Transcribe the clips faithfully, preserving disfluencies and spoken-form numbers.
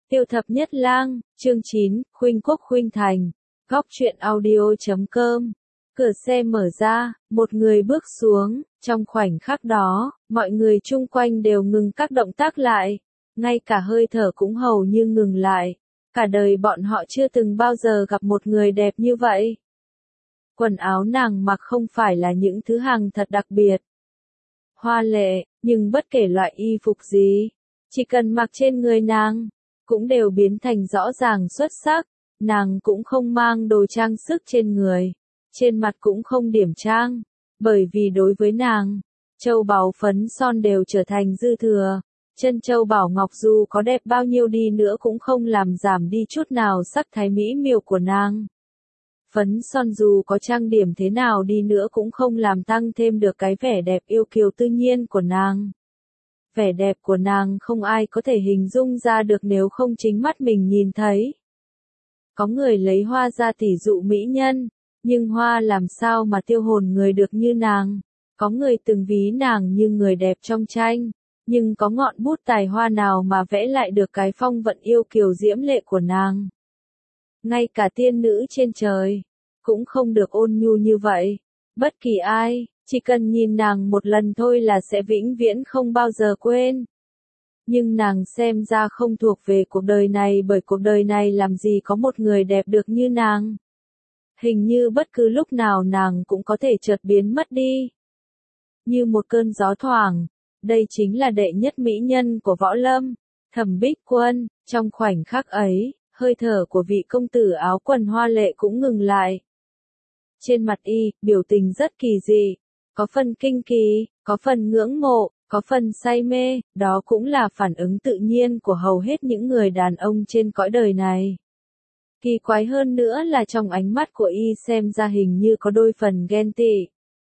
Tiêu thập nhất lang, chương chín, khuynh quốc khuynh thành, góc truyện audio chấm com. Cửa xe mở ra, một người bước xuống, trong khoảnh khắc đó, mọi người chung quanh đều ngừng các động tác lại, ngay cả hơi thở cũng hầu như ngừng lại. Cả đời bọn họ chưa từng bao giờ gặp một người đẹp như vậy. Quần áo nàng mặc không phải là những thứ hàng thật đặc biệt, hoa lệ, nhưng bất kể loại y phục gì, chỉ cần mặc trên người nàng, cũng đều biến thành rõ ràng xuất sắc. Nàng cũng không mang đồ trang sức trên người, trên mặt cũng không điểm trang, bởi vì đối với nàng, châu báu phấn son đều trở thành dư thừa. Chân châu bảo ngọc dù có đẹp bao nhiêu đi nữa cũng không làm giảm đi chút nào sắc thái mỹ miều của nàng. Phấn son dù có trang điểm thế nào đi nữa cũng không làm tăng thêm được cái vẻ đẹp yêu kiều tự nhiên của nàng. Vẻ đẹp của nàng không ai có thể hình dung ra được nếu không chính mắt mình nhìn thấy. Có người lấy hoa ra tỉ dụ mỹ nhân, nhưng hoa làm sao mà tiêu hồn người được như nàng. Có người từng ví nàng như người đẹp trong tranh, nhưng có ngọn bút tài hoa nào mà vẽ lại được cái phong vận yêu kiều diễm lệ của nàng. Ngay cả tiên nữ trên trời, cũng không được ôn nhu như vậy. Bất kỳ ai, chỉ cần nhìn nàng một lần thôi là sẽ vĩnh viễn không bao giờ quên. Nhưng nàng xem ra không thuộc về cuộc đời này, bởi cuộc đời này làm gì có một người đẹp được như nàng. Hình như bất cứ lúc nào nàng cũng có thể chợt biến mất đi. Như một cơn gió thoảng, đây chính là đệ nhất mỹ nhân của võ lâm, Thẩm Bích Quân. Trong khoảnh khắc ấy, hơi thở của vị công tử áo quần hoa lệ cũng ngừng lại. Trên mặt y, biểu tình rất kỳ dị, có phần kinh kỳ, có phần ngưỡng mộ, có phần say mê, đó cũng là phản ứng tự nhiên của hầu hết những người đàn ông trên cõi đời này. Kỳ quái hơn nữa là trong ánh mắt của y xem ra hình như có đôi phần ghen tị.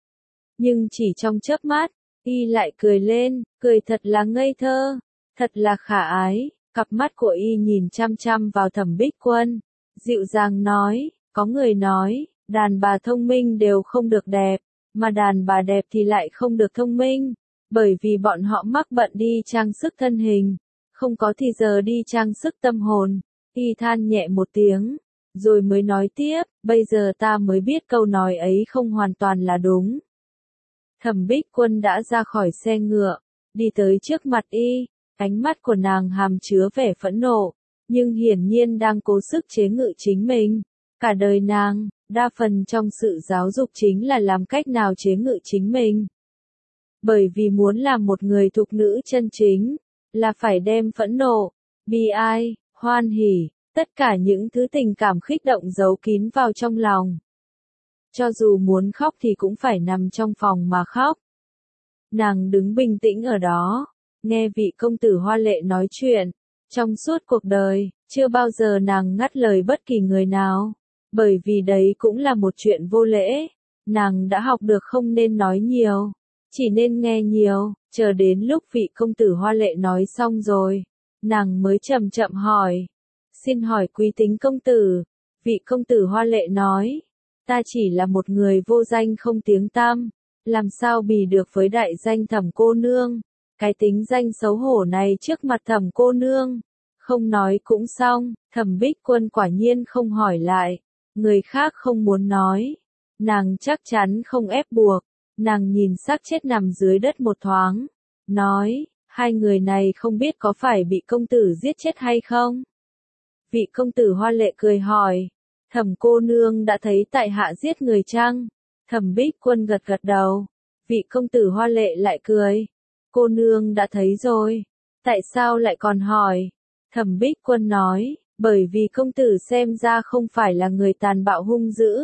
Nhưng chỉ trong chớp mắt, y lại cười lên, cười thật là ngây thơ, thật là khả ái. Cặp mắt của y nhìn chăm chăm vào Thẩm Bích Quân, dịu dàng nói, có người nói, đàn bà thông minh đều không được đẹp, mà đàn bà đẹp thì lại không được thông minh, bởi vì bọn họ mắc bận đi trang sức thân hình, không có thì giờ đi trang sức tâm hồn. Y than nhẹ một tiếng, rồi mới nói tiếp, bây giờ ta mới biết câu nói ấy không hoàn toàn là đúng. Thẩm Bích Quân đã ra khỏi xe ngựa, đi tới trước mặt y, ánh mắt của nàng hàm chứa vẻ phẫn nộ, nhưng hiển nhiên đang cố sức chế ngự chính mình. Cả đời nàng, đa phần trong sự giáo dục chính là làm cách nào chế ngự chính mình. Bởi vì muốn làm một người thục nữ chân chính, là phải đem phẫn nộ, bi ai, hoan hỉ, tất cả những thứ tình cảm khích động giấu kín vào trong lòng. Cho dù muốn khóc thì cũng phải nằm trong phòng mà khóc. Nàng đứng bình tĩnh ở đó, nghe vị công tử hoa lệ nói chuyện. Trong suốt cuộc đời, chưa bao giờ nàng ngắt lời bất kỳ người nào, bởi vì đấy cũng là một chuyện vô lễ. Nàng đã học được không nên nói nhiều, chỉ nên nghe nhiều. Chờ đến lúc vị công tử hoa lệ nói xong rồi, nàng mới chậm chậm hỏi, xin hỏi quý tính công tử. Vị công tử hoa lệ nói, ta chỉ là một người vô danh không tiếng tăm, làm sao bì được với đại danh Thẩm cô nương. Cái tính danh xấu hổ này trước mặt Thẩm cô nương, không nói cũng xong. Thẩm Bích Quân quả nhiên không hỏi lại, người khác không muốn nói, nàng chắc chắn không ép buộc. Nàng nhìn xác chết nằm dưới đất một thoáng, nói, hai người này không biết có phải bị công tử giết chết hay không? Vị công tử hoa lệ cười hỏi, Thẩm cô nương đã thấy tại hạ giết người chăng? Thẩm Bích Quân gật gật đầu. Vị công tử hoa lệ lại cười, cô nương đã thấy rồi, tại sao lại còn hỏi? Thẩm Bích Quân nói, bởi vì công tử xem ra không phải là người tàn bạo hung dữ.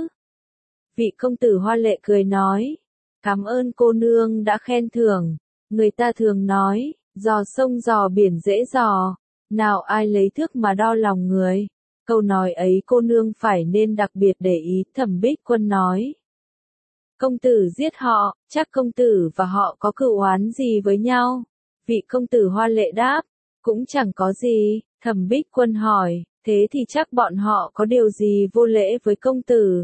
Vị công tử hoa lệ cười nói, cảm ơn cô nương đã khen thưởng. Người ta thường nói, dò sông dò biển dễ dò, nào ai lấy thước mà đo lòng người. Câu nói ấy cô nương phải nên đặc biệt để ý. Thẩm Bích Quân nói, công tử giết họ, chắc công tử và họ có cựu oán gì với nhau? Vị công tử hoa lệ đáp, cũng chẳng có gì. Thẩm Bích Quân hỏi, thế thì chắc bọn họ có điều gì vô lễ với công tử?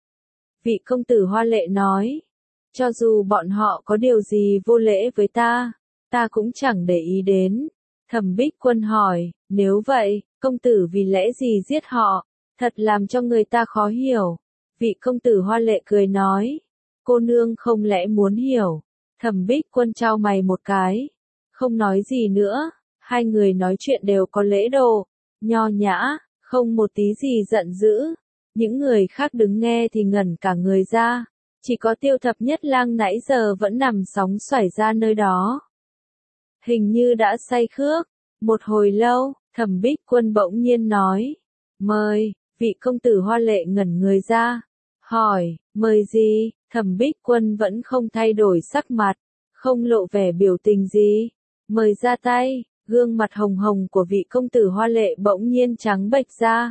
Vị công tử hoa lệ nói, cho dù bọn họ có điều gì vô lễ với ta, ta cũng chẳng để ý đến. Thẩm Bích Quân hỏi, nếu vậy, công tử vì lẽ gì giết họ? Thật làm cho người ta khó hiểu. Vị công tử Hoa Lệ cười nói, cô nương không lẽ muốn hiểu? Thẩm Bích Quân chau mày một cái, không nói gì nữa, hai người nói chuyện đều có lễ độ, nho nhã, không một tí gì giận dữ. Những người khác đứng nghe thì ngẩn cả người ra, chỉ có Tiêu Thập Nhất Lang nãy giờ vẫn nằm sóng xoài ra nơi đó. Hình như đã say khước, một hồi lâu, Thẩm Bích Quân bỗng nhiên nói, mời, vị công tử Hoa Lệ ngẩn người ra, hỏi, mời gì? Thẩm Bích Quân vẫn không thay đổi sắc mặt, không lộ vẻ biểu tình gì, mời ra tay. Gương mặt hồng hồng của vị công tử Hoa Lệ bỗng nhiên trắng bệch ra.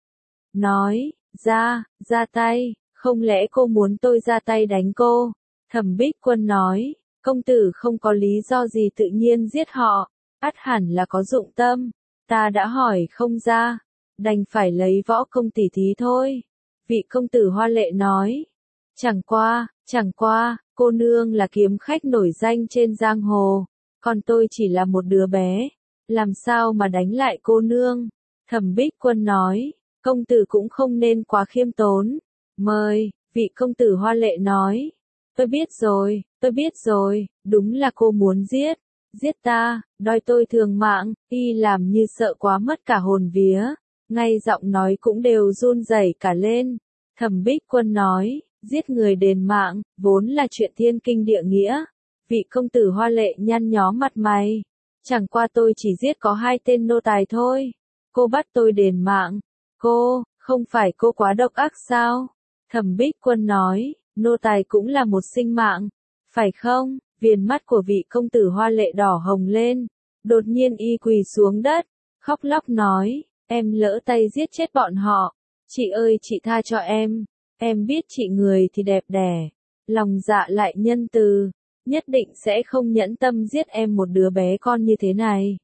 Nói, ra, ra tay, không lẽ cô muốn tôi ra tay đánh cô? Thẩm Bích Quân nói, công tử không có lý do gì tự nhiên giết họ, ắt hẳn là có dụng tâm, ta đã hỏi không ra, đành phải lấy võ công tỉ thí thôi. Vị công tử Hoa Lệ nói, chẳng qua, chẳng qua, cô nương là kiếm khách nổi danh trên giang hồ. Còn tôi chỉ là một đứa bé, làm sao mà đánh lại cô nương? Thẩm Bích Quân nói, công tử cũng không nên quá khiêm tốn. Mời, vị công tử Hoa Lệ nói, tôi biết rồi, tôi biết rồi, đúng là cô muốn giết, giết ta, đòi tôi thường mạng, y làm như sợ quá mất cả hồn vía, ngay giọng nói cũng đều run rẩy cả lên. Thẩm Bích Quân nói, giết người đền mạng, vốn là chuyện thiên kinh địa nghĩa. Vị công tử Hoa Lệ nhăn nhó mặt mày, chẳng qua tôi chỉ giết có hai tên nô tài thôi, cô bắt tôi đền mạng, cô, không phải cô quá độc ác sao? Thẩm Bích Quân nói, nô tài cũng là một sinh mạng, phải không? Viền mắt của vị công tử Hoa Lệ đỏ hồng lên, đột nhiên y quỳ xuống đất, khóc lóc nói, em lỡ tay giết chết bọn họ, chị ơi chị tha cho em, em biết chị người thì đẹp đẽ, lòng dạ lại nhân từ. Nhất định sẽ không nhẫn tâm giết em một đứa bé con như thế này.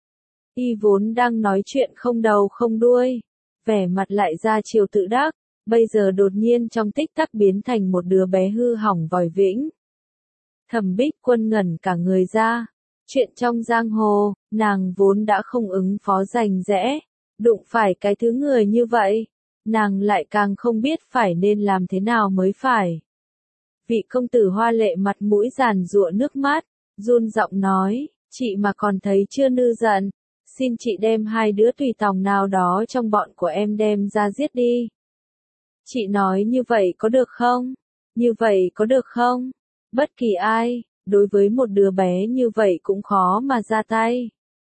Y vốn đang nói chuyện không đầu không đuôi, vẻ mặt lại ra chiều tự đắc, bây giờ đột nhiên trong tích tắc biến thành một đứa bé hư hỏng vòi vĩnh. Thẩm Bích Quân ngẩn cả người ra, chuyện trong giang hồ, nàng vốn đã không ứng phó rành rẽ, đụng phải cái thứ người như vậy, nàng lại càng không biết phải nên làm thế nào mới phải. Vị công tử Hoa Lệ mặt mũi giàn giụa nước mắt, run giọng nói, chị mà còn thấy chưa nư giận, xin chị đem hai đứa tùy tòng nào đó trong bọn của em đem ra giết đi. Chị nói như vậy có được không? Như vậy có được không? Bất kỳ ai, đối với một đứa bé như vậy cũng khó mà ra tay.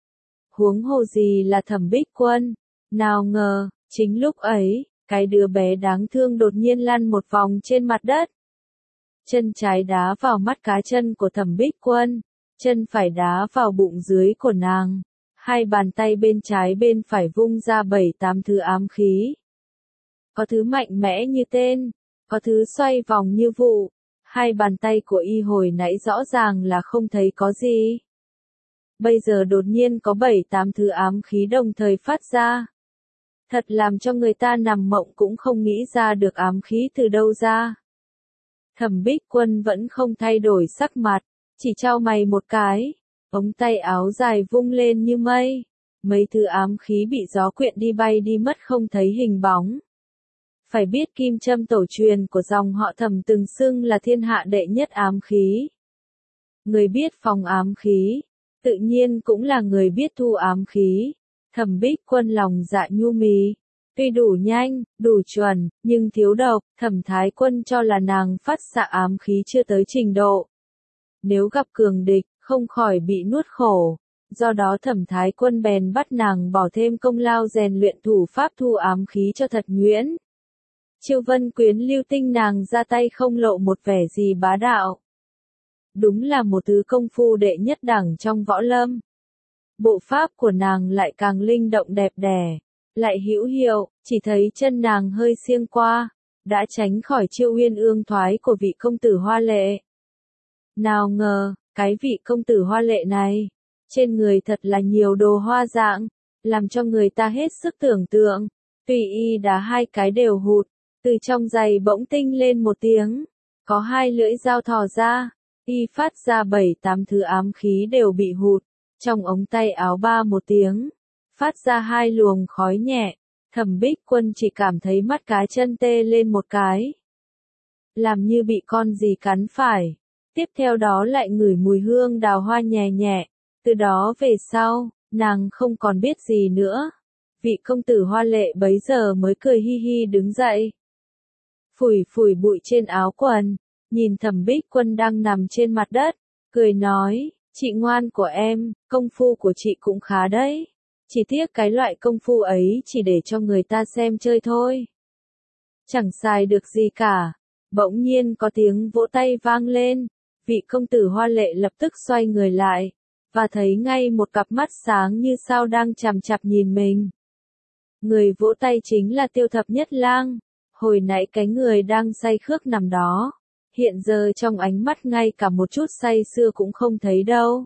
Huống hồ gì là Thẩm Bích Quân, nào ngờ, chính lúc ấy, cái đứa bé đáng thương đột nhiên lăn một vòng trên mặt đất. Chân trái đá vào mắt cá chân của Thẩm Bích Quân, chân phải đá vào bụng dưới của nàng, hai bàn tay bên trái bên phải vung ra bảy tám thứ ám khí. Có thứ mạnh mẽ như tên, có thứ xoay vòng như vụ, hai bàn tay của y hồi nãy rõ ràng là không thấy có gì. Bây giờ đột nhiên có bảy tám thứ ám khí đồng thời phát ra. Thật làm cho người ta nằm mộng cũng không nghĩ ra được ám khí từ đâu ra. Thẩm Bích Quân vẫn không thay đổi sắc mặt, chỉ chau mày một cái, ống tay áo dài vung lên như mây, mấy thứ ám khí bị gió quyện đi bay đi mất không thấy hình bóng. Phải biết kim châm tổ truyền của dòng họ Thẩm từng xưng là thiên hạ đệ nhất ám khí. Người biết phòng ám khí, tự nhiên cũng là người biết thu ám khí. Thẩm Bích Quân lòng dạ nhu mì, tuy đủ nhanh, đủ chuẩn, nhưng thiếu độc, Thẩm Thái Quân cho là nàng phát xạ ám khí chưa tới trình độ. Nếu gặp cường địch, không khỏi bị nuốt khổ, do đó Thẩm Thái Quân bèn bắt nàng bỏ thêm công lao rèn luyện thủ pháp thu ám khí cho thật nhuyễn. Chiêu Vân Quyến Lưu Tinh nàng ra tay không lộ một vẻ gì bá đạo. Đúng là một thứ công phu đệ nhất đẳng trong võ lâm. Bộ pháp của nàng lại càng linh động đẹp đẽ, lại hữu hiệu, chỉ thấy chân nàng hơi siêng qua, đã tránh khỏi chiêu uyên ương thoái của vị công tử Hoa Lệ. Nào ngờ, cái vị công tử Hoa Lệ này, trên người thật là nhiều đồ hoa dạng, làm cho người ta hết sức tưởng tượng, tùy y đá hai cái đều hụt, từ trong giày bỗng tinh lên một tiếng, có hai lưỡi dao thò ra, y phát ra bảy tám thứ ám khí đều bị hụt, Trong ống tay áo ba một tiếng, phát ra hai luồng khói nhẹ, Thẩm Bích Quân chỉ cảm thấy mắt cá chân tê lên một cái. Làm như bị con gì cắn phải. Tiếp theo đó lại ngửi mùi hương đào hoa nhẹ nhẹ. Từ đó về sau, nàng không còn biết gì nữa. Vị công tử hoa lệ bấy giờ mới cười hi hi đứng dậy. Phủi phủi bụi trên áo quần, nhìn Thẩm Bích Quân đang nằm trên mặt đất, cười nói, chị ngoan của em, công phu của chị cũng khá đấy. Chỉ tiếc cái loại công phu ấy chỉ để cho người ta xem chơi thôi. Chẳng xài được gì cả. Bỗng nhiên có tiếng vỗ tay vang lên, vị công tử hoa lệ lập tức xoay người lại, và thấy ngay một cặp mắt sáng như sao đang chằm chằm nhìn mình. Người vỗ tay chính là Tiêu Thập Nhất Lang, hồi nãy cái người đang say khước nằm đó, hiện giờ trong ánh mắt ngay cả một chút say sưa cũng không thấy đâu.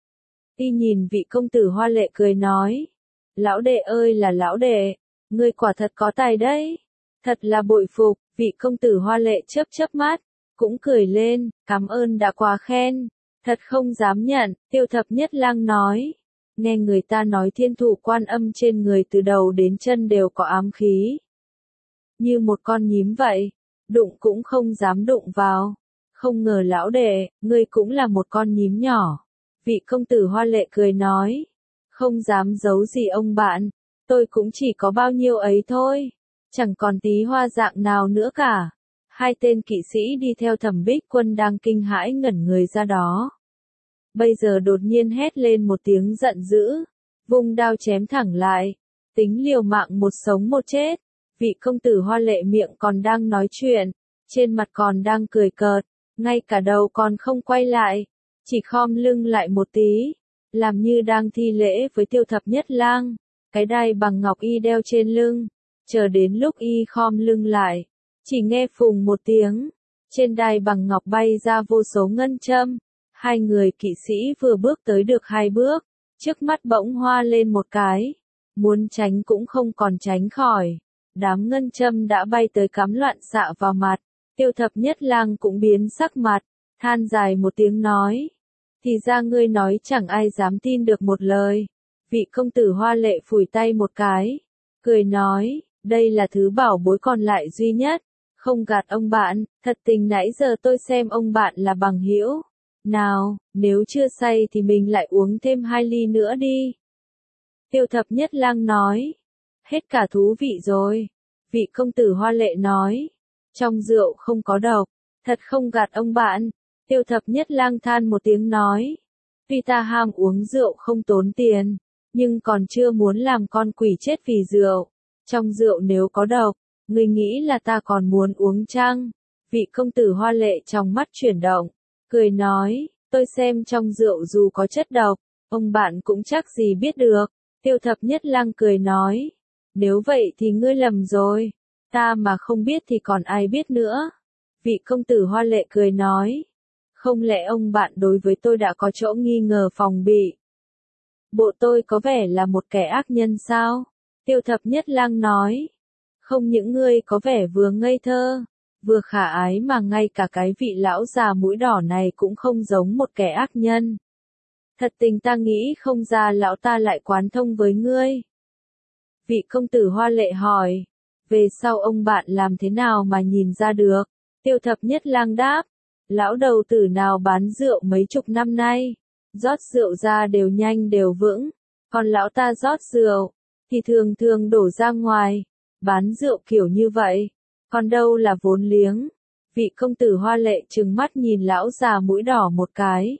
Y nhìn vị công tử hoa lệ cười nói, lão đệ ơi là lão đệ, ngươi quả thật có tài đấy, thật là bội phục. Vị công tử hoa lệ chớp chớp mắt, cũng cười lên, cảm ơn đã quá khen, thật không dám nhận. Tiêu Thập Nhất Lang nói, nghe người ta nói Thiên Thủ Quan Âm trên người từ đầu đến chân đều có ám khí. Như một con nhím vậy, đụng cũng không dám đụng vào. Không ngờ lão đệ, ngươi cũng là một con nhím nhỏ. Vị công tử hoa lệ cười nói, không dám giấu gì ông bạn, tôi cũng chỉ có bao nhiêu ấy thôi. Chẳng còn tí hoa dạng nào nữa cả. Hai tên kỵ sĩ đi theo Thẩm Bích Quân đang kinh hãi ngẩn người ra đó. Bây giờ đột nhiên hét lên một tiếng giận dữ, vung đao chém thẳng lại, tính liều mạng một sống một chết. Vị công tử hoa lệ miệng còn đang nói chuyện, trên mặt còn đang cười cợt, ngay cả đầu còn không quay lại, chỉ khom lưng lại một tí, làm như đang thi lễ với Tiêu Thập Nhất Lang. Cái đai bằng ngọc y đeo trên lưng. Chờ đến lúc y khom lưng lại, chỉ nghe phùng một tiếng, trên đai bằng ngọc bay ra vô số ngân châm. Hai người kỵ sĩ vừa bước tới được hai bước, trước mắt bỗng hoa lên một cái, muốn tránh cũng không còn tránh khỏi. Đám ngân châm đã bay tới cắm loạn xạ vào mặt, Tiêu Thập Nhất Lang cũng biến sắc mặt, than dài một tiếng nói, thì ra ngươi nói chẳng ai dám tin được một lời. Vị công tử hoa lệ phủi tay một cái, cười nói, đây là thứ bảo bối còn lại duy nhất, không gạt ông bạn, thật tình nãy giờ tôi xem ông bạn là bằng hữu. Nào, nếu chưa say thì mình lại uống thêm hai ly nữa đi. Tiêu Thập Nhất Lang nói, hết cả thú vị rồi. Vị công tử hoa lệ nói, trong rượu không có độc, thật không gạt ông bạn. Tiêu Thập Nhất Lang than một tiếng nói, tuy ta ham uống rượu không tốn tiền, nhưng còn chưa muốn làm con quỷ chết vì rượu. Trong rượu nếu có độc, ngươi nghĩ là ta còn muốn uống chăng? Vị công tử hoa lệ trong mắt chuyển động, cười nói, tôi xem trong rượu dù có chất độc, ông bạn cũng chắc gì biết được. Tiêu Thập Nhất Lang cười nói, nếu vậy thì ngươi lầm rồi, ta mà không biết thì còn ai biết nữa. Vị công tử hoa lệ cười nói, không lẽ ông bạn đối với tôi đã có chỗ nghi ngờ phòng bị? Bộ tôi có vẻ là một kẻ ác nhân sao? Tiêu Thập Nhất Lang nói, không những ngươi có vẻ vừa ngây thơ, vừa khả ái mà ngay cả cái vị lão già mũi đỏ này cũng không giống một kẻ ác nhân. Thật tình ta nghĩ không ra lão ta lại quán thông với ngươi. Vị công tử hoa lệ hỏi, về sau ông bạn làm thế nào mà nhìn ra được? Tiêu Thập Nhất Lang đáp, lão đầu tử nào bán rượu mấy chục năm nay, rót rượu ra đều nhanh đều vững, còn lão ta rót rượu thì thường thường đổ ra ngoài, bán rượu kiểu như vậy, còn đâu là vốn liếng. Vị công tử hoa lệ trừng mắt nhìn lão già mũi đỏ một cái,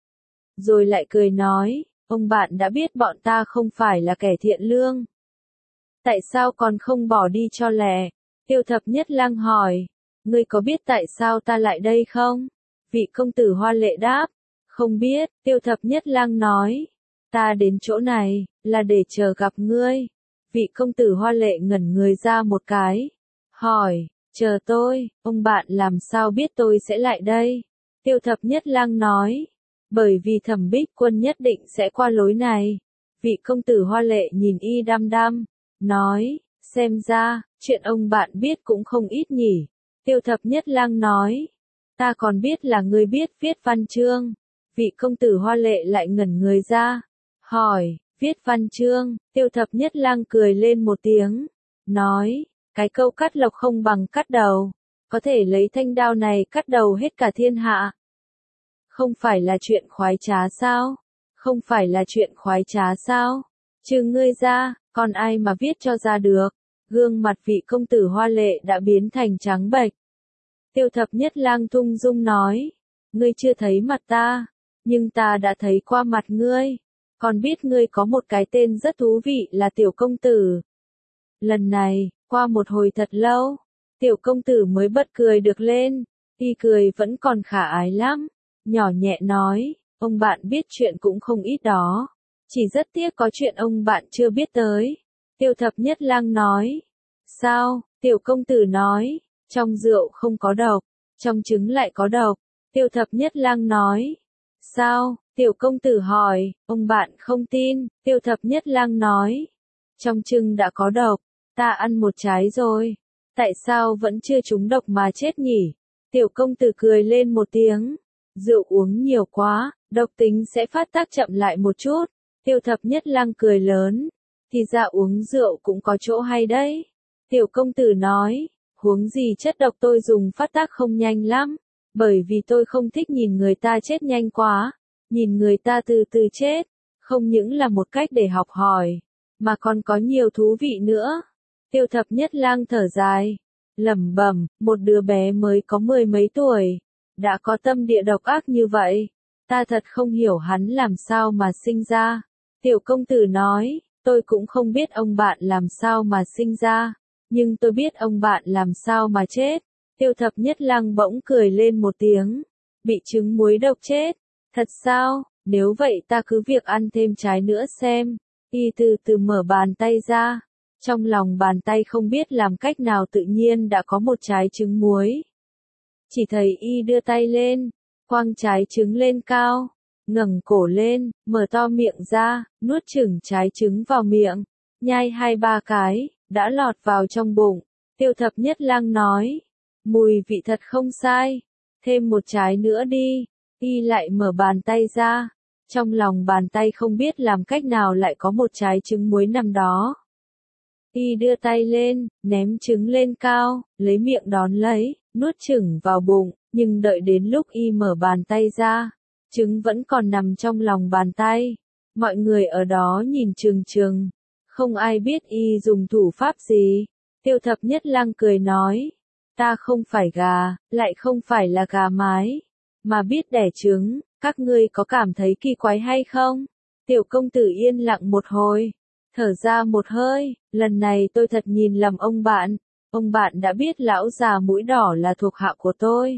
rồi lại cười nói, ông bạn đã biết bọn ta không phải là kẻ thiện lương, tại sao còn không bỏ đi cho lẹ? Tiêu Thập Nhất Lang hỏi, ngươi có biết tại sao ta lại đây không? Vị công tử hoa lệ đáp, không biết. Tiêu Thập Nhất Lang nói, ta đến chỗ này là để chờ gặp ngươi. Vị công tử hoa lệ ngẩn người ra một cái, hỏi, chờ tôi, ông bạn làm sao biết tôi sẽ lại đây? Tiêu Thập Nhất Lang nói, bởi vì Thẩm Bích Quân nhất định sẽ qua lối này. Vị công tử hoa lệ nhìn y đăm đăm, nói, xem ra, chuyện ông bạn biết cũng không ít nhỉ. Tiêu Thập Nhất Lang nói, ta còn biết là ngươi biết viết văn chương. Vị công tử hoa lệ lại ngẩn người ra, hỏi, viết văn chương, Tiêu Thập Nhất Lang cười lên một tiếng, nói, cái câu cắt lộc không bằng cắt đầu, có thể lấy thanh đao này cắt đầu hết cả thiên hạ. Không phải là chuyện khoái trá sao? Không phải là chuyện khoái trá sao? Trừ ngươi ra, còn ai mà viết cho ra được? Gương mặt vị công tử hoa lệ đã biến thành trắng bệch. Tiêu Thập Nhất Lang thung dung nói, ngươi chưa thấy mặt ta, nhưng ta đã thấy qua mặt ngươi, còn biết ngươi có một cái tên rất thú vị là Tiểu Công Tử. Lần này, qua một hồi thật lâu, Tiểu Công Tử mới bật cười được lên, y cười vẫn còn khả ái lắm, nhỏ nhẹ nói, ông bạn biết chuyện cũng không ít đó, chỉ rất tiếc có chuyện ông bạn chưa biết tới. Tiêu Thập Nhất Lang nói, sao? Tiểu Công Tử nói, trong rượu không có độc, trong trứng lại có độc. Tiêu Thập Nhất Lang nói, sao? Tiểu Công Tử hỏi, ông bạn không tin. Tiêu Thập Nhất Lang nói, trong trứng đã có độc, ta ăn một trái rồi, tại sao vẫn chưa trúng độc mà chết nhỉ? Tiểu Công Tử cười lên một tiếng, rượu uống nhiều quá, độc tính sẽ phát tác chậm lại một chút. Tiêu Thập Nhất Lang cười lớn, thì ra uống rượu cũng có chỗ hay đấy. Tiểu Công Tử nói, huống gì chất độc tôi dùng phát tác không nhanh lắm, bởi vì tôi không thích nhìn người ta chết nhanh quá, nhìn người ta từ từ chết, không những là một cách để học hỏi, mà còn có nhiều thú vị nữa. Tiêu Thập Nhất Lang thở dài, lẩm bẩm, một đứa bé mới có mười mấy tuổi, đã có tâm địa độc ác như vậy, ta thật không hiểu hắn làm sao mà sinh ra. Tiểu Công Tử nói, tôi cũng không biết ông bạn làm sao mà sinh ra, nhưng tôi biết ông bạn làm sao mà chết. Tiêu Thập Nhất Lang bỗng cười lên một tiếng, bị trứng muối độc chết, thật sao, nếu vậy ta cứ việc ăn thêm trái nữa xem. Y từ từ mở bàn tay ra, trong lòng bàn tay không biết làm cách nào tự nhiên đã có một trái trứng muối. Chỉ thấy y đưa tay lên, quăng trái trứng lên cao, ngẩng cổ lên, mở to miệng ra, nuốt chửng trái trứng vào miệng, nhai hai ba cái, đã lọt vào trong bụng. Tiêu Thập Nhất Lang nói, mùi vị thật không sai, thêm một trái nữa đi. Y lại mở bàn tay ra, trong lòng bàn tay không biết làm cách nào lại có một trái trứng muối nằm đó. Y đưa tay lên, ném trứng lên cao, lấy miệng đón lấy, nuốt chửng vào bụng, nhưng đợi đến lúc y mở bàn tay ra, trứng vẫn còn nằm trong lòng bàn tay. Mọi người ở đó nhìn trừng trừng, không ai biết y dùng thủ pháp gì. Tiêu Thập Nhất Lang cười nói, ta không phải gà, lại không phải là gà mái, mà biết đẻ trứng, các ngươi có cảm thấy kỳ quái hay không? Tiểu Công Tử yên lặng một hồi, thở ra một hơi, lần này tôi thật nhìn lầm ông bạn, ông bạn đã biết lão già mũi đỏ là thuộc hạ của tôi.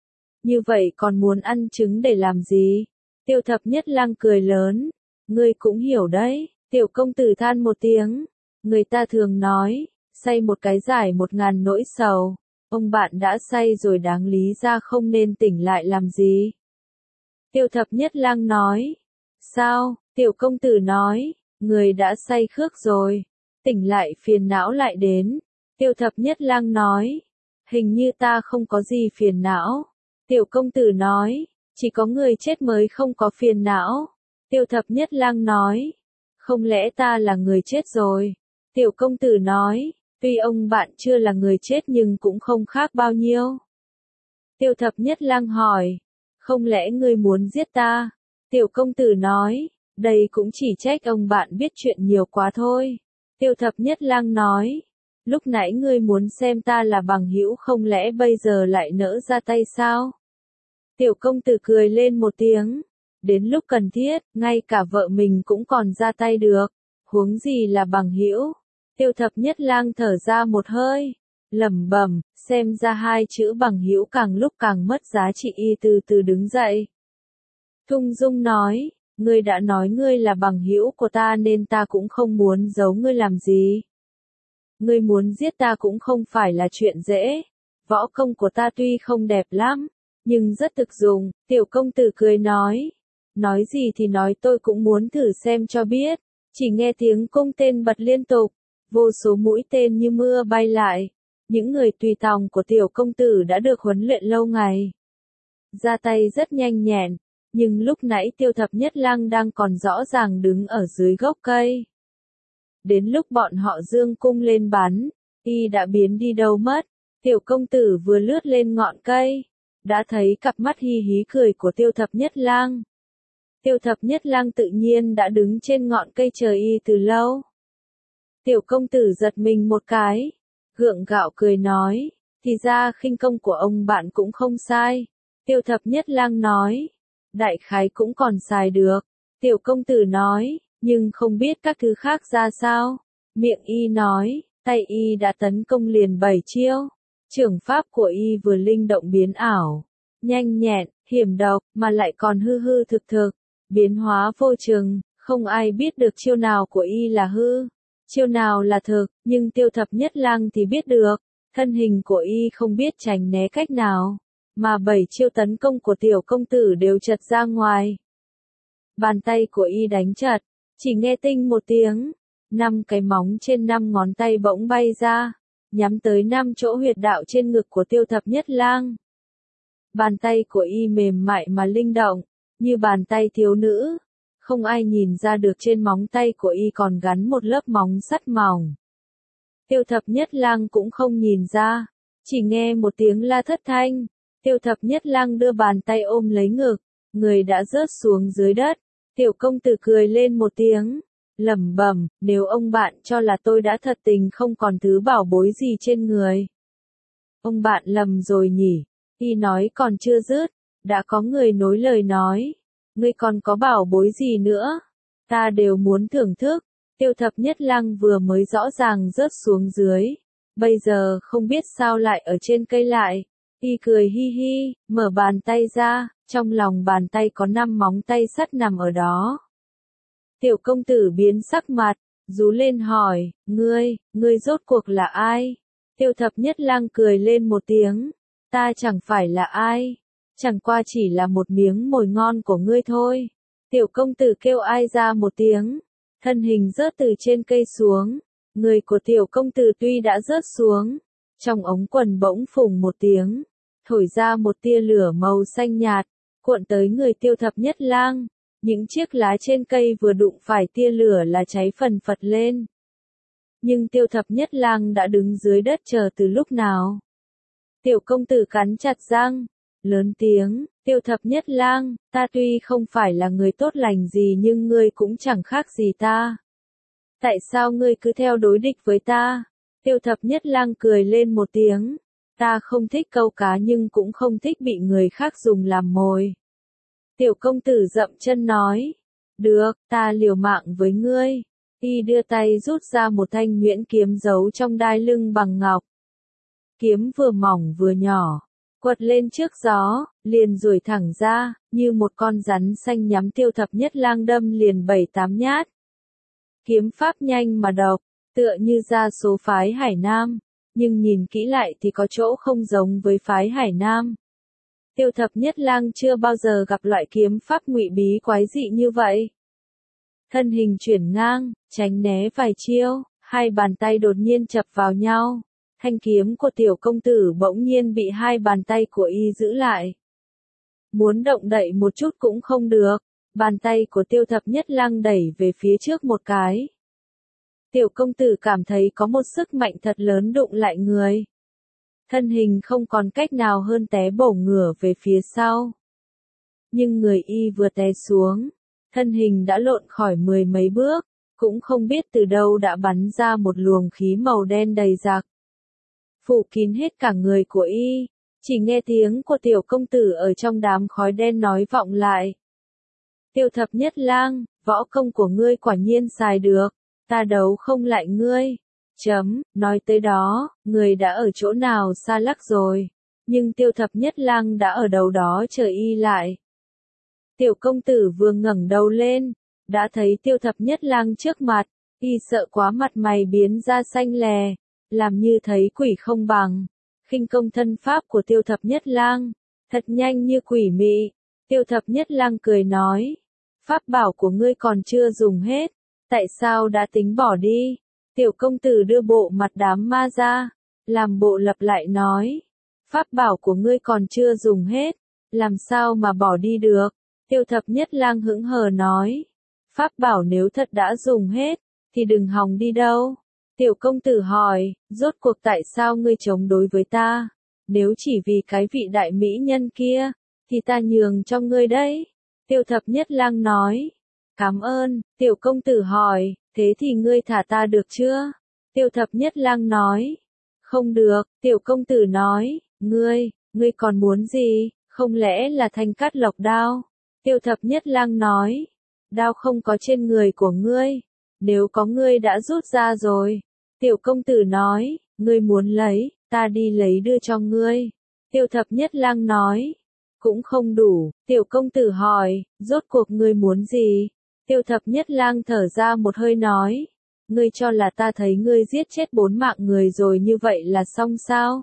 Như vậy còn muốn ăn trứng để làm gì? Tiêu Thập Nhất Lang cười lớn, ngươi cũng hiểu đấy. Tiểu Công Tử than một tiếng, người ta thường nói, say một cái giải một ngàn nỗi sầu, ông bạn đã say rồi đáng lý ra không nên tỉnh lại làm gì. Tiêu Thập Nhất Lang nói, sao? Tiểu Công Tử nói, người đã say khước rồi, tỉnh lại phiền não lại đến. Tiêu Thập Nhất Lang nói, hình như ta không có gì phiền não. Tiểu Công Tử nói, chỉ có người chết mới không có phiền não. Tiêu Thập Nhất Lang nói, không lẽ ta là người chết rồi? Tiểu Công Tử nói, tuy ông bạn chưa là người chết nhưng cũng không khác bao nhiêu. Tiêu Thập Nhất Lang hỏi, không lẽ ngươi muốn giết ta? Tiểu Công Tử nói, đây cũng chỉ trách ông bạn biết chuyện nhiều quá thôi. Tiêu Thập Nhất Lang nói, lúc nãy ngươi muốn xem ta là bằng hữu không lẽ bây giờ lại nỡ ra tay sao? Tiểu Công Tử cười lên một tiếng, đến lúc cần thiết, ngay cả vợ mình cũng còn ra tay được, huống gì là bằng hữu. Tiêu Thập Nhất Lang thở ra một hơi, lẩm bẩm, xem ra hai chữ bằng hữu càng lúc càng mất giá trị. Y từ từ đứng dậy, thung dung nói, ngươi đã nói ngươi là bằng hữu của ta nên ta cũng không muốn giấu ngươi làm gì. Ngươi muốn giết ta cũng không phải là chuyện dễ, võ công của ta tuy không đẹp lắm, nhưng rất thực dụng. Tiểu Công Tử cười nói, nói gì thì nói, tôi cũng muốn thử xem cho biết. Chỉ nghe tiếng cung tên bật liên tục, vô số mũi tên như mưa bay lại. Những người tùy tòng của Tiểu Công Tử đã được huấn luyện lâu ngày, ra tay rất nhanh nhẹn, nhưng lúc nãy Tiêu Thập Nhất Lang đang còn rõ ràng đứng ở dưới gốc cây. Đến lúc bọn họ dương cung lên bắn, y đã biến đi đâu mất. Tiểu công tử vừa lướt lên ngọn cây, đã thấy cặp mắt hi hí cười của Tiêu Thập Nhất Lang. Tiêu Thập Nhất Lang tự nhiên đã đứng trên ngọn cây chờ y từ lâu. Tiểu công tử giật mình một cái, gượng gạo cười nói, thì ra khinh công của ông bạn cũng không sai. Tiêu Thập Nhất Lang nói, đại khái cũng còn xài được. Tiểu công tử nói, nhưng không biết các thứ khác ra sao. Miệng y nói, tay y đã tấn công liền bảy chiêu. Trưởng pháp của y vừa linh động biến ảo, nhanh nhẹn, hiểm độc, mà lại còn hư hư thực thực, biến hóa vô chừng, không ai biết được chiêu nào của y là hư, chiêu nào là thực, nhưng Tiêu Thập Nhất Lang thì biết được. Thân hình của y không biết tránh né cách nào, mà bảy chiêu tấn công của tiểu công tử đều chật ra ngoài. Bàn tay của y đánh chật, chỉ nghe tinh một tiếng, năm cái móng trên năm ngón tay bỗng bay ra, nhắm tới năm chỗ huyệt đạo trên ngực của Tiêu Thập Nhất Lang. Bàn tay của y mềm mại mà linh động, như bàn tay thiếu nữ, không ai nhìn ra được trên móng tay của y còn gắn một lớp móng sắt mỏng. Tiêu Thập Nhất Lang cũng không nhìn ra, chỉ nghe một tiếng la thất thanh, Tiêu Thập Nhất Lang đưa bàn tay ôm lấy ngực, người đã rớt xuống dưới đất. Tiểu công tử cười lên một tiếng, lẩm bẩm, nếu ông bạn cho là tôi đã thật tình không còn thứ bảo bối gì trên người. Ông bạn lầm rồi nhỉ, y nói còn chưa dứt, đã có người nối lời nói, ngươi còn có bảo bối gì nữa, ta đều muốn thưởng thức. Tiêu Thập Nhất Lang vừa mới rõ ràng rớt xuống dưới, bây giờ không biết sao lại ở trên cây lại. Y cười hi hi, mở bàn tay ra, trong lòng bàn tay có năm móng tay sắt nằm ở đó. Tiểu công tử biến sắc mặt, rú lên hỏi, ngươi, ngươi rốt cuộc là ai? Tiêu Thập Nhất Lang cười lên một tiếng, ta chẳng phải là ai, chẳng qua chỉ là một miếng mồi ngon của ngươi thôi. Tiểu công tử kêu ai ra một tiếng, thân hình rớt từ trên cây xuống, người của tiểu công tử tuy đã rớt xuống, trong ống quần bỗng phùng một tiếng, thổi ra một tia lửa màu xanh nhạt, cuộn tới người Tiêu Thập Nhất Lang. Những chiếc lá trên cây vừa đụng phải tia lửa là cháy phần phật lên. Nhưng Tiêu Thập Nhất Lang đã đứng dưới đất chờ từ lúc nào. Tiểu công tử cắn chặt răng, lớn tiếng, Tiêu Thập Nhất Lang, ta tuy không phải là người tốt lành gì nhưng ngươi cũng chẳng khác gì ta. Tại sao ngươi cứ theo đối địch với ta? Tiêu Thập Nhất Lang cười lên một tiếng, ta không thích câu cá nhưng cũng không thích bị người khác dùng làm mồi. Tiểu công tử dậm chân nói, được, ta liều mạng với ngươi. Y đưa tay rút ra một thanh nhuyễn kiếm giấu trong đai lưng bằng ngọc. Kiếm vừa mỏng vừa nhỏ, quật lên trước gió, liền duỗi thẳng ra, như một con rắn xanh nhắm Tiêu Thập Nhất Lang đâm liền bảy tám nhát. Kiếm pháp nhanh mà độc, tựa như ra số phái Hải Nam, nhưng nhìn kỹ lại thì có chỗ không giống với phái Hải Nam. Tiêu Thập Nhất Lang chưa bao giờ gặp loại kiếm pháp ngụy bí quái dị như vậy. Thân hình chuyển ngang, tránh né vài chiêu, hai bàn tay đột nhiên chập vào nhau. Thanh kiếm của tiểu công tử bỗng nhiên bị hai bàn tay của y giữ lại. Muốn động đậy một chút cũng không được, bàn tay của Tiêu Thập Nhất Lang đẩy về phía trước một cái. Tiểu công tử cảm thấy có một sức mạnh thật lớn đụng lại người. Thân hình không còn cách nào hơn té bổ ngửa về phía sau. Nhưng người y vừa té xuống, thân hình đã lộn khỏi mười mấy bước, cũng không biết từ đâu đã bắn ra một luồng khí màu đen đầy rạc. Phủ kín hết cả người của y, chỉ nghe tiếng của tiểu công tử ở trong đám khói đen nói vọng lại. Tiêu Thập Nhất Lang, võ công của ngươi quả nhiên xài được, ta đấu không lại ngươi. Chấm, nói tới đó, người đã ở chỗ nào xa lắc rồi, nhưng Tiêu Thập Nhất Lang đã ở đầu đó chờ y lại. Tiểu công tử vừa ngẩng đầu lên, đã thấy Tiêu Thập Nhất Lang trước mặt, y sợ quá mặt mày biến ra xanh lè, làm như thấy quỷ không bằng. Khinh công thân pháp của Tiêu Thập Nhất Lang, thật nhanh như quỷ mị. Tiêu Thập Nhất Lang cười nói, pháp bảo của ngươi còn chưa dùng hết, tại sao đã tính bỏ đi? Tiểu công tử đưa bộ mặt đám ma ra, làm bộ lặp lại nói, pháp bảo của ngươi còn chưa dùng hết, làm sao mà bỏ đi được? Tiêu thập nhất lang hững hờ nói. Pháp bảo nếu thật đã dùng hết, thì đừng hòng đi đâu. Tiểu công tử hỏi, rốt cuộc tại sao ngươi chống đối với ta? Nếu chỉ vì cái vị đại mỹ nhân kia, thì ta nhường cho ngươi đấy. Tiêu thập nhất lang nói. Cảm ơn, tiểu công tử hỏi, thế thì ngươi thả ta được chưa? Tiêu thập nhất lang nói. Không được, tiểu công tử nói, ngươi, ngươi còn muốn gì, không lẽ là thanh cát lộc đao? Tiêu thập nhất lang nói. Đao không có trên người của ngươi, nếu có ngươi đã rút ra rồi. Tiểu công tử nói, ngươi muốn lấy, ta đi lấy đưa cho ngươi. Tiêu thập nhất lang nói. Cũng không đủ, tiểu công tử hỏi, rốt cuộc ngươi muốn gì? Tiêu thập nhất lang thở ra một hơi nói. Ngươi cho là ta thấy ngươi giết chết bốn mạng người rồi như vậy là xong sao?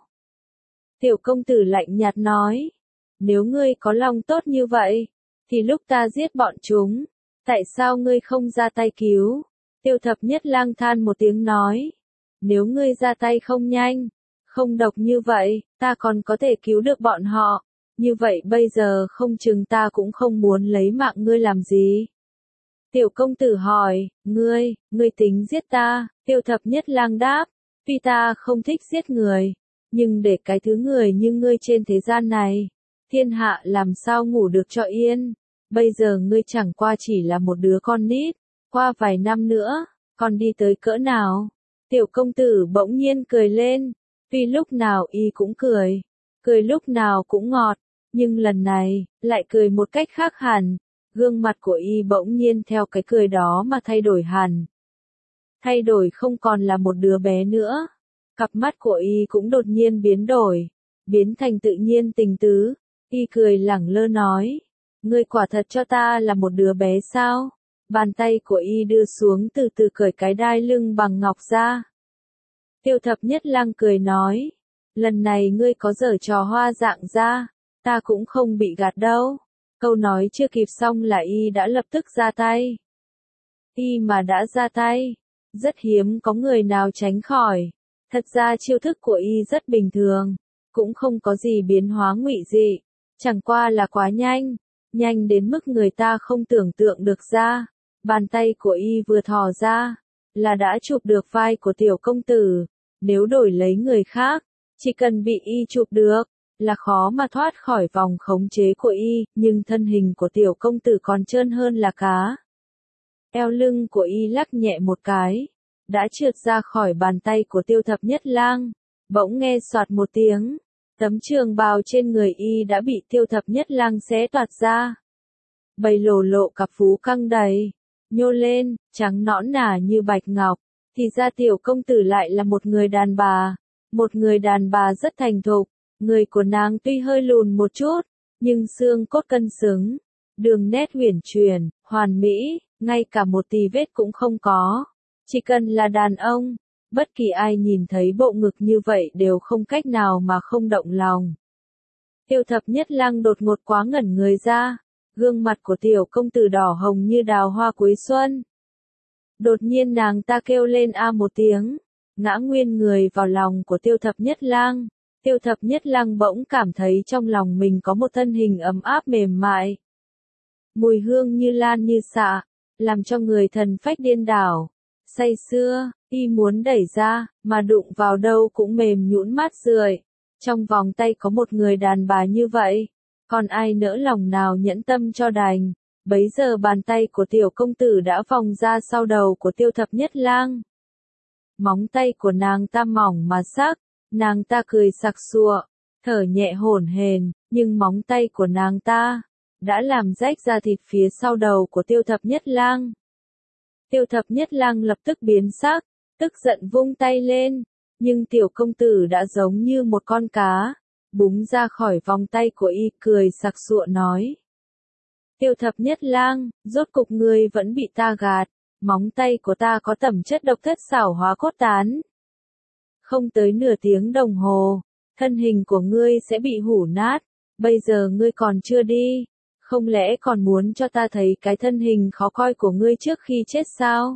Tiểu công tử lạnh nhạt nói. Nếu ngươi có lòng tốt như vậy, thì lúc ta giết bọn chúng, tại sao ngươi không ra tay cứu? Tiêu thập nhất lang than một tiếng nói. Nếu ngươi ra tay không nhanh, không độc như vậy, ta còn có thể cứu được bọn họ. Như vậy bây giờ không chừng ta cũng không muốn lấy mạng ngươi làm gì. Tiểu công tử hỏi, ngươi, ngươi tính giết ta? Tiêu thập nhất lang đáp, tuy ta không thích giết người, nhưng để cái thứ người như ngươi trên thế gian này, thiên hạ làm sao ngủ được cho yên. Bây giờ ngươi chẳng qua chỉ là một đứa con nít, qua vài năm nữa, còn đi tới cỡ nào? Tiểu công tử bỗng nhiên cười lên, tuy lúc nào y cũng cười, cười lúc nào cũng ngọt, nhưng lần này, lại cười một cách khác hẳn, gương mặt của y bỗng nhiên theo cái cười đó mà thay đổi hẳn. Thay đổi không còn là một đứa bé nữa, cặp mắt của y cũng đột nhiên biến đổi, biến thành tự nhiên tình tứ, y cười lẳng lơ nói. Ngươi quả thật cho ta là một đứa bé sao? Bàn tay của y đưa xuống từ từ cởi cái đai lưng bằng ngọc ra. Tiêu thập nhất lang cười nói. Lần này ngươi có giở trò hoa dạng ra, ta cũng không bị gạt đâu. Câu nói chưa kịp xong là y đã lập tức ra tay. Y mà đã ra tay, rất hiếm có người nào tránh khỏi. Thật ra chiêu thức của y rất bình thường, cũng không có gì biến hóa ngụy dị, chẳng qua là quá nhanh. Nhanh đến mức người ta không tưởng tượng được ra. Bàn tay của y vừa thò ra, là đã chụp được vai của tiểu công tử. Nếu đổi lấy người khác, chỉ cần bị y chụp được, là khó mà thoát khỏi vòng khống chế của y, nhưng thân hình của tiểu công tử còn trơn hơn là cá. Eo lưng của y lắc nhẹ một cái, đã trượt ra khỏi bàn tay của tiêu thập nhất lang, bỗng nghe soạt một tiếng. Tấm trường bào trên người y đã bị tiêu thập nhất lang xé toạc ra. Bầy lồ lộ cặp phú căng đầy, nhô lên, trắng nõn nà như bạch ngọc, thì ra tiểu công tử lại là một người đàn bà. Một người đàn bà rất thành thục, người của nàng tuy hơi lùn một chút, nhưng xương cốt cân xứng, đường nét uyển chuyển, hoàn mỹ, ngay cả một tì vết cũng không có. Chỉ cần là đàn ông, bất kỳ ai nhìn thấy bộ ngực như vậy đều không cách nào mà không động lòng. Tiêu thập nhất lang đột ngột quá ngẩn người ra, gương mặt của tiểu công tử đỏ hồng như đào hoa cuối xuân. Đột nhiên nàng ta kêu lên a một tiếng, ngã nguyên người vào lòng của tiêu thập nhất lang. Tiêu thập nhất lang bỗng cảm thấy trong lòng mình có một thân hình ấm áp mềm mại. Mùi hương như lan như xạ, làm cho người thần phách điên đảo. Say sưa, y muốn đẩy ra, mà đụng vào đâu cũng mềm nhũn mát rượi. Trong vòng tay có một người đàn bà như vậy, còn ai nỡ lòng nào nhẫn tâm cho đành. Bấy giờ bàn tay của tiểu công tử đã vòng ra sau đầu của tiêu thập nhất lang. Móng tay của nàng ta mỏng mà sắc, nàng ta cười sặc sụa, thở nhẹ hổn hển, nhưng móng tay của nàng ta đã làm rách da thịt phía sau đầu của tiêu thập nhất lang. Tiêu thập nhất lang lập tức biến sắc, tức giận vung tay lên, nhưng tiểu công tử đã giống như một con cá, búng ra khỏi vòng tay của y, cười sặc sụa nói. Tiêu thập nhất lang, rốt cục ngươi vẫn bị ta gạt, móng tay của ta có tẩm chất độc thất xảo hóa cốt tán. Không tới nửa tiếng đồng hồ, thân hình của ngươi sẽ bị hủ nát, bây giờ ngươi còn chưa đi, không lẽ còn muốn cho ta thấy cái thân hình khó coi của ngươi trước khi chết sao?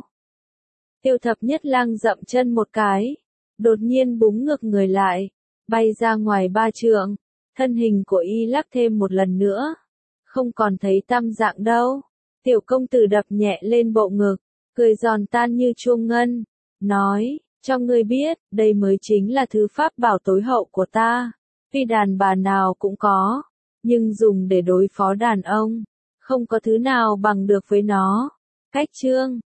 Tiêu thập nhất lang dậm chân một cái, đột nhiên búng ngược người lại, bay ra ngoài ba trượng, thân hình của y lắc thêm một lần nữa. không còn thấy tăm dạng đâu. Tiểu công tử đập nhẹ lên bộ ngực, cười giòn tan như chuông ngân, nói, cho ngươi biết, đây mới chính là thứ pháp bảo tối hậu của ta. Tuy đàn bà nào cũng có, nhưng dùng để đối phó đàn ông, không có thứ nào bằng được với nó. Cách chương